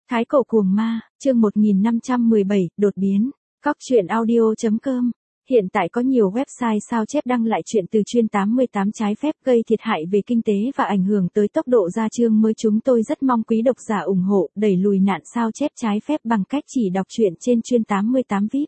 Thái cổ cuồng ma, chương 1517, đột biến. Cóc truyện audio.com. Hiện tại có nhiều website sao chép đăng lại chuyện từ chuyên 88 trái phép gây thiệt hại về kinh tế và ảnh hưởng tới tốc độ ra chương mới. Chúng tôi rất mong quý độc giả ủng hộ đẩy lùi nạn sao chép trái phép bằng cách chỉ đọc truyện trên chuyên 88 VIP.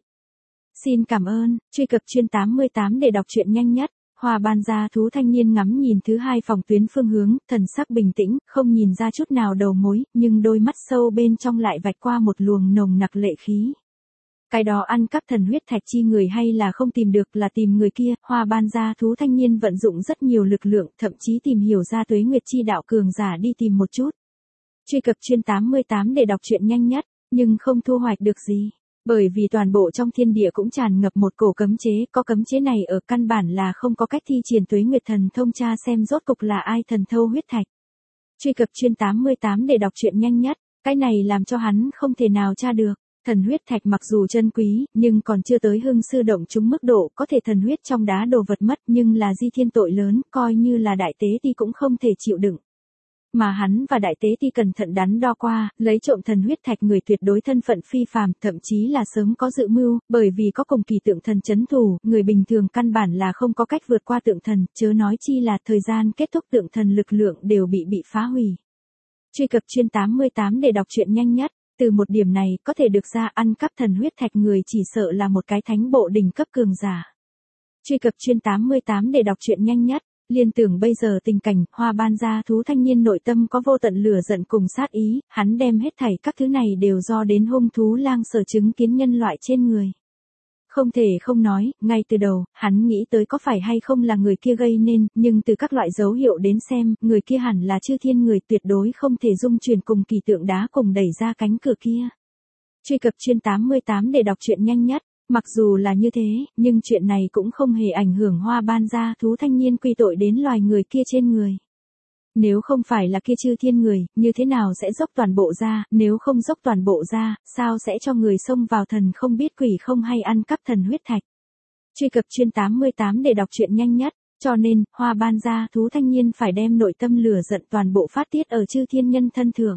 Xin cảm ơn, truy cập chuyên 88 để đọc truyện nhanh nhất. Hoa ban gia thú thanh niên ngắm nhìn thứ hai phòng tuyến phương hướng, thần sắc bình tĩnh, không nhìn ra chút nào đầu mối, nhưng đôi mắt sâu bên trong lại vạch qua một luồng nồng nặc lệ khí. Cái đó ăn cắp thần huyết thạch chi người hay là không tìm được là tìm người kia. Hoa ban gia thú thanh niên vận dụng rất nhiều lực lượng, thậm chí tìm hiểu ra tuế nguyệt chi đạo cường giả đi tìm một chút. Truy cập chuyên 88 để đọc truyện nhanh nhất, nhưng không thu hoạch được gì. Bởi vì toàn bộ trong thiên địa cũng tràn ngập một cổ cấm chế, có cấm chế này ở căn bản là không có cách thi triển tuế nguyệt thần thông tra xem rốt cục là ai thần thâu huyết thạch. Truy cập chuyên 88 để đọc truyện nhanh nhất, cái này làm cho hắn không thể nào tra được. Thần huyết thạch mặc dù chân quý, nhưng còn chưa tới hưng sư động chúng mức độ có thể thần huyết trong đá đồ vật mất, nhưng là di thiên tội lớn, coi như là đại tế ti cũng không thể chịu đựng. Mà hắn và đại tế ti cẩn thận đắn đo qua, lấy trộm thần huyết thạch người tuyệt đối thân phận phi phàm, thậm chí là sớm có dự mưu, bởi vì có cùng kỳ tượng thần chấn thủ, người bình thường căn bản là không có cách vượt qua tượng thần, chớ nói chi là thời gian kết thúc tượng thần lực lượng đều bị phá hủy. Truy cập chuyên 88 để đọc truyện nhanh nhất. Từ một điểm này có thể được ra ăn cắp thần huyết thạch người chỉ sợ là một cái thánh bộ đỉnh cấp cường giả. Truy cập chuyên 88 để đọc truyện nhanh nhất. Liên tưởng bây giờ tình cảnh, Hoa ban gia thú thanh niên nội tâm có vô tận lửa giận cùng sát ý, hắn đem hết thảy các thứ này đều do đến hung thú lang sở chứng kiến nhân loại trên người. Không thể không nói, ngay từ đầu, hắn nghĩ tới có phải hay không là người kia gây nên, nhưng từ các loại dấu hiệu đến xem, người kia hẳn là chư thiên người, tuyệt đối không thể dung chuyển cùng kỳ tượng đá cùng đẩy ra cánh cửa kia. Truy cập chuyên 88 để đọc truyện nhanh nhất. Mặc dù là như thế, nhưng chuyện này cũng không hề ảnh hưởng Hoa ban gia thú thanh niên quy tội đến loài người kia trên người. Nếu không phải là kia chư thiên người, như thế nào sẽ dốc toàn bộ ra, nếu không dốc toàn bộ ra, sao sẽ cho người xông vào thần không biết quỷ không hay ăn cắp thần huyết thạch. Truy cập chuyên 88 để đọc truyện nhanh nhất, cho nên, Hoa ban gia thú thanh niên phải đem nội tâm lửa giận toàn bộ phát tiết ở chư thiên nhân thân thượng.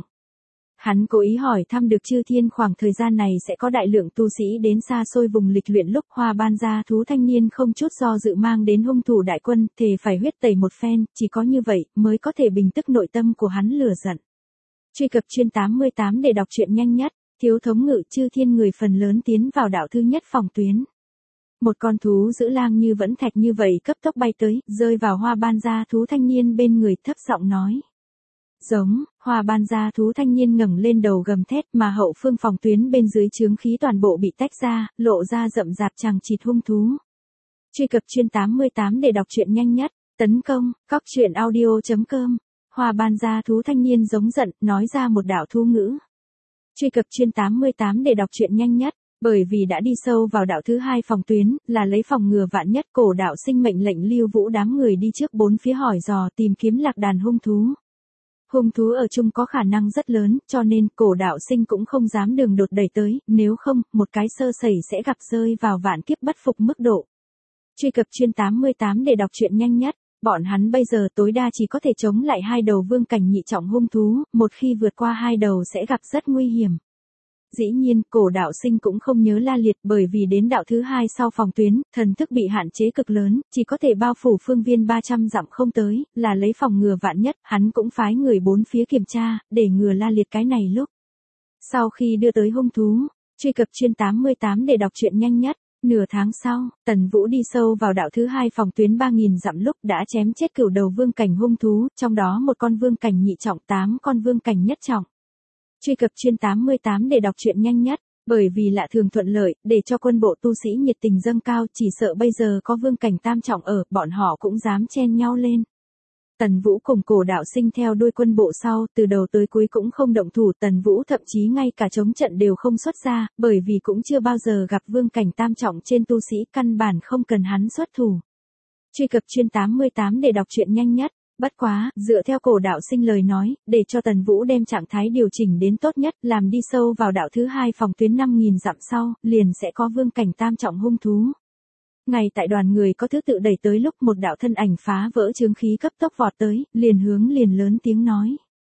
Hắn cố ý hỏi thăm được chư thiên khoảng thời gian này sẽ có đại lượng tu sĩ đến xa xôi vùng lịch luyện lúc Hoa ban gia thú thanh niên không chút do dự mang đến hung thủ đại quân, thề phải huyết tẩy một phen, chỉ có như vậy mới có thể bình tức nội tâm của hắn lửa giận. Truy cập chuyên 88 để đọc truyện nhanh nhất, thiếu thống ngự chư thiên người phần lớn tiến vào đạo thứ nhất phòng tuyến. Một con thú giữ lang như vẫn thạch như vậy cấp tốc bay tới, rơi vào Hoa ban gia thú thanh niên bên người, thấp giọng nói. Giống, Hoa ban gia thú thanh niên ngẩng lên đầu gầm thét, mà hậu phương phòng tuyến bên dưới chướng khí toàn bộ bị tách ra, lộ ra rậm rạp chằng chịt hung thú. Truy cập chuyên 88 để đọc truyện nhanh nhất, tấn công, cóc truyện audio.com. Hoa ban gia thú thanh niên giống giận, nói ra một đạo thú ngữ. Truy cập chuyên 88 để đọc truyện nhanh nhất. Bởi vì đã đi sâu vào đạo thứ hai phòng tuyến, là lấy phòng ngừa vạn nhất, cổ đạo sinh mệnh lệnh Lưu Vũ đám người đi trước bốn phía hỏi dò tìm kiếm lạc đàn hung thú. Hung thú ở chung có khả năng rất lớn, cho nên cổ đạo sinh cũng không dám đường đột đẩy tới, nếu không, một cái sơ sẩy sẽ gặp rơi vào vạn kiếp bất phục mức độ. Truy cập chuyên 88 để đọc truyện nhanh nhất, bọn hắn bây giờ tối đa chỉ có thể chống lại hai đầu vương cảnh nhị trọng hung thú, một khi vượt qua hai đầu sẽ gặp rất nguy hiểm. Dĩ nhiên, cổ đạo sinh cũng không nhớ la liệt, bởi vì đến đạo thứ hai sau phòng tuyến, thần thức bị hạn chế cực lớn, chỉ có thể bao phủ phương viên 300 dặm không tới, là lấy phòng ngừa vạn nhất, hắn cũng phái người bốn phía kiểm tra, để ngừa la liệt cái này lúc. Sau khi đưa tới hung thú, truy cập chuyên 88 để đọc truyện nhanh nhất, nửa tháng sau, Tần Vũ đi sâu vào đạo thứ hai phòng tuyến 3000 dặm lúc đã chém chết cửu đầu vương cảnh hung thú, trong đó một con vương cảnh nhị trọng, 8 con vương cảnh nhất trọng. Truy cập chuyên 88 để đọc truyện nhanh nhất, bởi vì lạ thường thuận lợi, để cho quân bộ tu sĩ nhiệt tình dâng cao, chỉ sợ bây giờ có vương cảnh tam trọng ở, bọn họ cũng dám chen nhau lên. Tần Vũ cùng cổ đạo sinh theo đuôi quân bộ sau, từ đầu tới cuối cũng không động thủ, Tần Vũ thậm chí ngay cả chống trận đều không xuất ra, bởi vì cũng chưa bao giờ gặp vương cảnh tam trọng trên tu sĩ, căn bản không cần hắn xuất thủ. Truy cập chuyên 88 để đọc truyện nhanh nhất. Bất quá, dựa theo cổ đạo sinh lời nói, để cho Tần Vũ đem trạng thái điều chỉnh đến tốt nhất, làm đi sâu vào đạo thứ hai phòng tuyến 5000 dặm sau, liền sẽ có vương cảnh tam trọng hung thú. Ngay tại đoàn người có thứ tự đẩy tới lúc một đạo thân ảnh phá vỡ chướng khí cấp tốc vọt tới, liền lớn tiếng nói.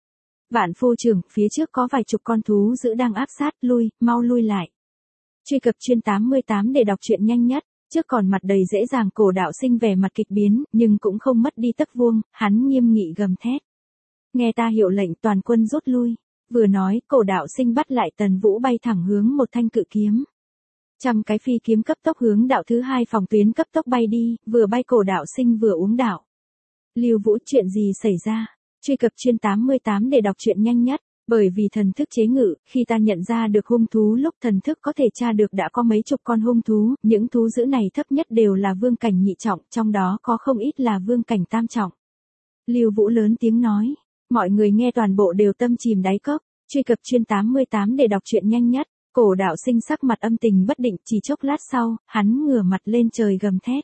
Vạn phu trưởng, phía trước có vài chục con thú dữ đang áp sát, mau lui lại. Truy cập chuyên 88 để đọc truyện nhanh nhất. Trước còn mặt đầy dễ dàng, Cổ Đạo Sinh vẻ mặt kịch biến, nhưng cũng không mất đi tấc vuông, hắn nghiêm nghị gầm thét. Nghe ta hiệu lệnh, toàn quân rút lui. Vừa nói, Cổ Đạo Sinh bắt lại Tần Vũ bay thẳng hướng một thanh cự kiếm. Trăm cái phi kiếm cấp tốc hướng đạo thứ 2 phòng tuyến cấp tốc bay đi, vừa bay Cổ Đạo Sinh vừa uống đạo. Lưu Vũ, chuyện gì xảy ra? Truy cập chuyên 88 để đọc truyện nhanh nhất. Bởi vì thần thức chế ngự, khi ta nhận ra được hung thú lúc thần thức có thể tra được đã có mấy chục con hung thú, những thú dữ này thấp nhất đều là vương cảnh nhị trọng, trong đó có không ít là vương cảnh tam trọng. Lưu Vũ lớn tiếng nói, mọi người nghe toàn bộ đều tâm chìm đáy cốc. Truy cập chuyên 88 để đọc truyện nhanh nhất. Cổ Đạo Sinh sắc mặt âm tình bất định, chỉ chốc lát sau, hắn ngửa mặt lên trời gầm thét.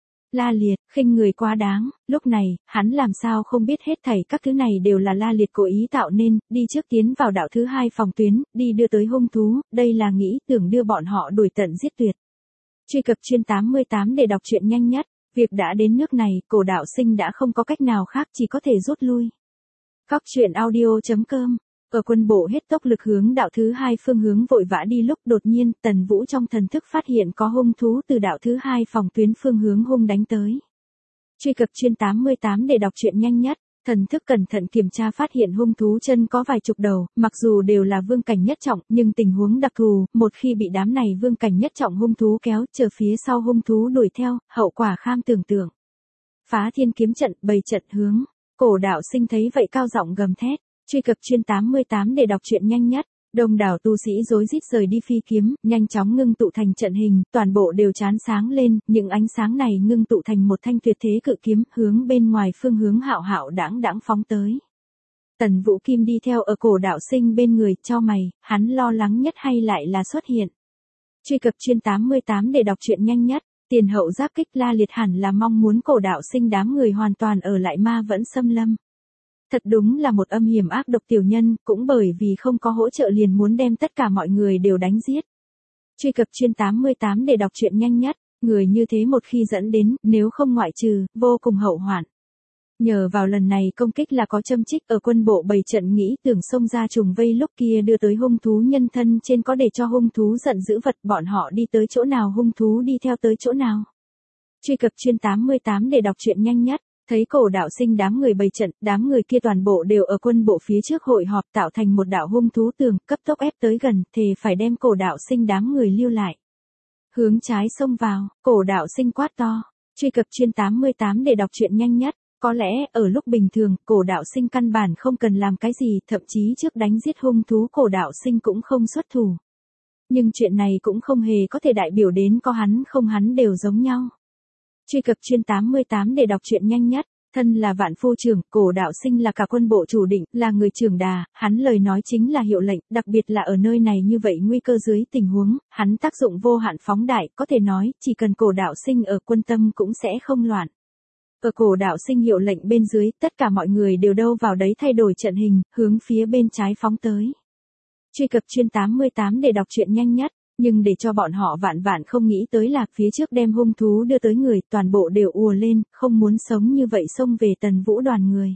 La Liệt, khinh người quá đáng. Lúc này, hắn làm sao không biết hết thảy các thứ này đều là La Liệt cố ý tạo nên, đi trước tiến vào đạo thứ 2 phòng tuyến, đi đưa tới hung thú, đây là nghĩ tưởng đưa bọn họ đuổi tận giết tuyệt. Truy cập chuyên 88 để đọc truyện nhanh nhất. Việc đã đến nước này, Cổ Đạo Sinh đã không có cách nào khác, chỉ có thể rút lui. Cóc truyện audio.com. Ở quân bộ hết tốc lực hướng đạo thứ 2 phương hướng vội vã đi lúc đột nhiên, Tần Vũ trong thần thức phát hiện có hung thú từ đạo thứ 2 phòng tuyến phương hướng hung đánh tới. Truy cập chuyên 88 để đọc truyện nhanh nhất. Thần thức cẩn thận kiểm tra phát hiện hung thú chân có vài chục đầu, mặc dù đều là vương cảnh nhất trọng, nhưng tình huống đặc thù, một khi bị đám này vương cảnh nhất trọng hung thú kéo, chờ phía sau hung thú đuổi theo, hậu quả kham tưởng tượng. Phá thiên kiếm trận, bày trận hướng. Cổ Đạo Sinh thấy vậy cao giọng gầm thét. Truy cập chuyên 88 để đọc truyện nhanh nhất. Đông đảo tu sĩ rối rít rời đi phi kiếm, nhanh chóng ngưng tụ thành trận hình, toàn bộ đều chán sáng lên, những ánh sáng này ngưng tụ thành một thanh tuyệt thế cự kiếm, hướng bên ngoài phương hướng hạo hạo đãng đãng phóng tới. Tần Vũ Kim đi theo ở Cổ Đạo Sinh bên người, chau mày, hắn lo lắng nhất hay lại là xuất hiện. Truy cập chuyên 88 để đọc truyện nhanh nhất. Tiền hậu giáp kích, La Liệt hẳn là mong muốn Cổ Đạo Sinh đám người hoàn toàn ở lại Ma Vẫn Xâm Lâm. Thật đúng là một âm hiểm ác độc tiểu nhân, cũng bởi vì không có hỗ trợ liền muốn đem tất cả mọi người đều đánh giết. Truy cập chuyên 88 để đọc truyện nhanh nhất. Người như thế một khi dẫn đến, nếu không ngoại trừ, vô cùng hậu hoạn. Nhờ vào lần này công kích là có châm chích, ở quân bộ bày trận nghĩ tưởng xông ra trùng vây lúc kia đưa tới hung thú nhân thân trên có để cho hung thú giận dữ vật, bọn họ đi tới chỗ nào hung thú đi theo tới chỗ nào. Truy cập chuyên 88 để đọc truyện nhanh nhất. Thấy Cổ Đạo Sinh đám người bày trận, đám người kia toàn bộ đều ở quân bộ phía trước hội họp tạo thành một đạo hung thú tường, cấp tốc ép tới gần, thề phải đem Cổ Đạo Sinh đám người lưu lại. Hướng trái xông vào, Cổ Đạo Sinh quát to. Truy cập chuyên 88 để đọc truyện nhanh nhất. Có lẽ, ở lúc bình thường, Cổ Đạo Sinh căn bản không cần làm cái gì, thậm chí trước đánh giết hung thú Cổ Đạo Sinh cũng không xuất thủ. Nhưng chuyện này cũng không hề có thể đại biểu đến có hắn không hắn đều giống nhau. Truy cập chuyên 88 để đọc truyện nhanh nhất. Thân là vạn phu trưởng, Cổ Đạo Sinh là cả quân bộ chủ định, là người trưởng đà, hắn lời nói chính là hiệu lệnh, đặc biệt là ở nơi này như vậy nguy cơ dưới tình huống, hắn tác dụng vô hạn phóng đại, có thể nói, chỉ cần Cổ Đạo Sinh ở quân tâm cũng sẽ không loạn. Ở Cổ Đạo Sinh hiệu lệnh bên dưới, tất cả mọi người đều đâu vào đấy thay đổi trận hình, hướng phía bên trái phóng tới. Truy cập chuyên 88 để đọc truyện nhanh nhất. Nhưng để cho bọn họ vạn vạn không nghĩ tới là phía trước đem hung thú đưa tới người, toàn bộ đều ùa lên, không muốn sống như vậy xông về Tần Vũ đoàn người.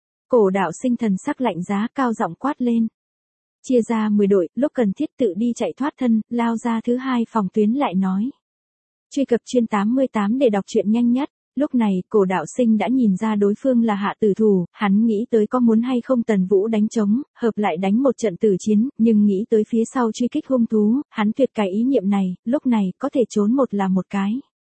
Cổ Đạo Sinh thần sắc lạnh giá, cao giọng quát lên. Chia ra 10 đội, lúc cần thiết tự đi chạy thoát thân, lao ra thứ 2 phòng tuyến lại nói. Truy cập chuyên 88 để đọc truyện nhanh nhất. Lúc này, Cổ Đạo Sinh đã nhìn ra đối phương là hạ tử thủ, hắn nghĩ tới có muốn hay không Tần Vũ đánh trống, hợp lại đánh một trận tử chiến, nhưng nghĩ tới phía sau truy kích hung thú, hắn tuyệt cái ý niệm này, lúc này, có thể trốn một là một cái.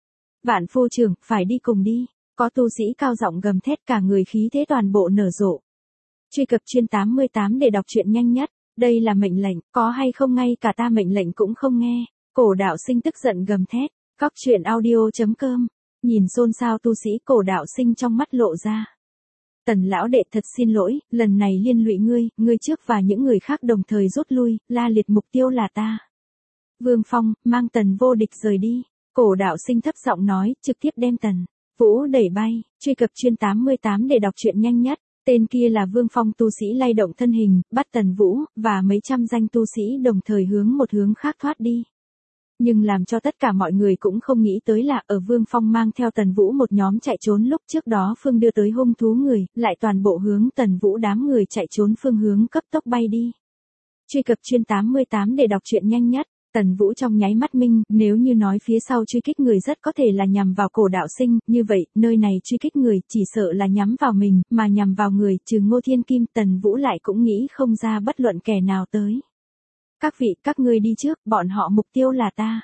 Vạn phu trưởng, phải đi cùng đi. Có tu sĩ cao giọng gầm thét, cả người khí thế toàn bộ nở rộ. Truy cập chuyên 88 để đọc truyện nhanh nhất. Đây là mệnh lệnh, có hay không ngay cả ta mệnh lệnh cũng không nghe. Cổ Đạo Sinh tức giận gầm thét. Cóc truyện audio.com. Nhìn xôn xao tu sĩ, Cổ Đạo Sinh trong mắt lộ ra. Tần lão đệ thật xin lỗi, lần này liên lụy ngươi trước và những người khác đồng thời rút lui, La Liệt mục tiêu là ta. Vương Phong, mang Tần Vô Địch rời đi. Cổ Đạo Sinh thấp giọng nói, trực tiếp đem Tần Vũ đẩy bay. Truy cập chuyên 88 để đọc truyện nhanh nhất. Tên kia là Vương Phong, tu sĩ lay động thân hình, bắt Tần Vũ, và mấy trăm danh tu sĩ đồng thời hướng một hướng khác thoát đi. Nhưng làm cho tất cả mọi người cũng không nghĩ tới là ở Vương Phong mang theo Tần Vũ một nhóm chạy trốn lúc trước đó Phương đưa tới hung thú người, lại toàn bộ hướng Tần Vũ đám người chạy trốn phương hướng cấp tốc bay đi. Truy cập chuyên 88 để đọc truyện nhanh nhất. Tần Vũ trong nháy mắt minh, nếu như nói phía sau truy kích người rất có thể là nhằm vào Cổ Đạo Sinh, như vậy, nơi này truy kích người chỉ sợ là nhắm vào mình, mà nhằm vào người, trừ Ngô Thiên Kim, Tần Vũ lại cũng nghĩ không ra bất luận kẻ nào tới. Các vị, các ngươi đi trước, bọn họ mục tiêu là ta.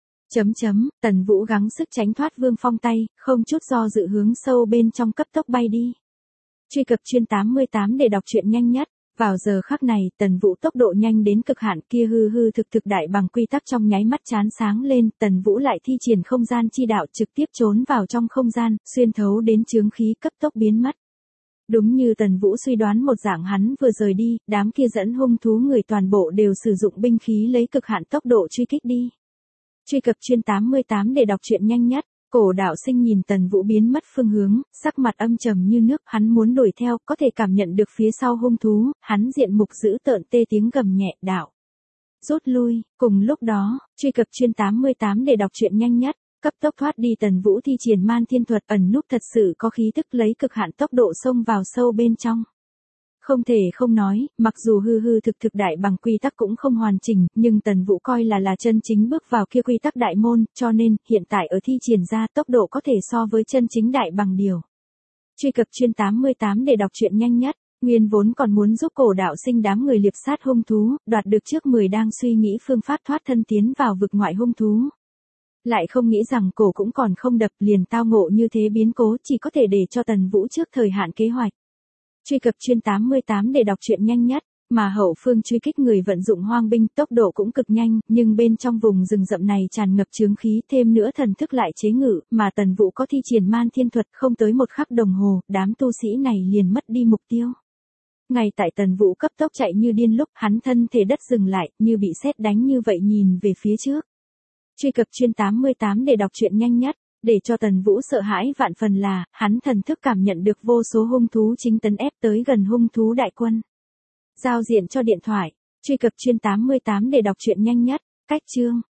Tần Vũ gắng sức tránh thoát Vương Phong tay, không chút do dự hướng sâu bên trong cấp tốc bay đi. Truy cập chuyên 88 để đọc truyện nhanh nhất. Vào giờ khắc này, Tần Vũ tốc độ nhanh đến cực hạn kia hư thực đại bằng quy tắc trong nháy mắt chán sáng lên, Tần Vũ lại thi triển không gian chi đạo trực tiếp trốn vào trong không gian, xuyên thấu đến chướng khí cấp tốc biến mất. Đúng như Tần Vũ suy đoán một dạng hắn vừa rời đi, đám kia dẫn hung thú người toàn bộ đều sử dụng binh khí lấy cực hạn tốc độ truy kích đi. Truy cập chuyên 88 để đọc truyện nhanh nhất. Cổ Đạo Sinh nhìn Tần Vũ biến mất phương hướng, sắc mặt âm trầm như nước, hắn muốn đuổi theo, có thể cảm nhận được phía sau hung thú, hắn diện mục dữ tợn tê tiếng gầm nhẹ, đạo. Rút lui, cùng lúc đó, truy cập chuyên 88 để đọc truyện nhanh nhất, cấp tốc thoát đi Tần Vũ thi triển man thiên thuật ẩn núp thật sự có khí tức lấy cực hạn tốc độ xông vào sâu bên trong. Không thể không nói, mặc dù hư thực đại bằng quy tắc cũng không hoàn chỉnh, nhưng Tần Vũ coi là chân chính bước vào kia quy tắc đại môn, cho nên, hiện tại ở thi triển ra tốc độ có thể so với chân chính đại bằng điều. Truy cập chuyên 88 để đọc truyện nhanh nhất, nguyên vốn còn muốn giúp Cổ Đạo Sinh đám người liệp sát hung thú, đoạt được trước 10 đang suy nghĩ phương pháp thoát thân tiến vào vực ngoại hung thú. Lại không nghĩ rằng cổ cũng còn không đập liền tao ngộ như thế biến cố chỉ có thể để cho Tần Vũ trước thời hạn kế hoạch. Truy cập chuyên 88 để đọc truyện nhanh nhất, mà hậu phương truy kích người vận dụng hoang binh tốc độ cũng cực nhanh, nhưng bên trong vùng rừng rậm này tràn ngập chướng khí thêm nữa thần thức lại chế ngự, mà Tần Vũ có thi triển man thiên thuật không tới một khắc đồng hồ, đám tu sĩ này liền mất đi mục tiêu. Ngay tại Tần Vũ cấp tốc chạy như điên lúc hắn thân thể đất dừng lại, như bị sét đánh như vậy nhìn về phía trước. Truy cập chuyên 88 để đọc truyện nhanh nhất. Để cho Tần Vũ sợ hãi vạn phần là, hắn thần thức cảm nhận được vô số hung thú chính tấn ép tới gần hung thú đại quân. Giao diện cho điện thoại, truy cập chuyên 88 để đọc truyện nhanh nhất, cách chương.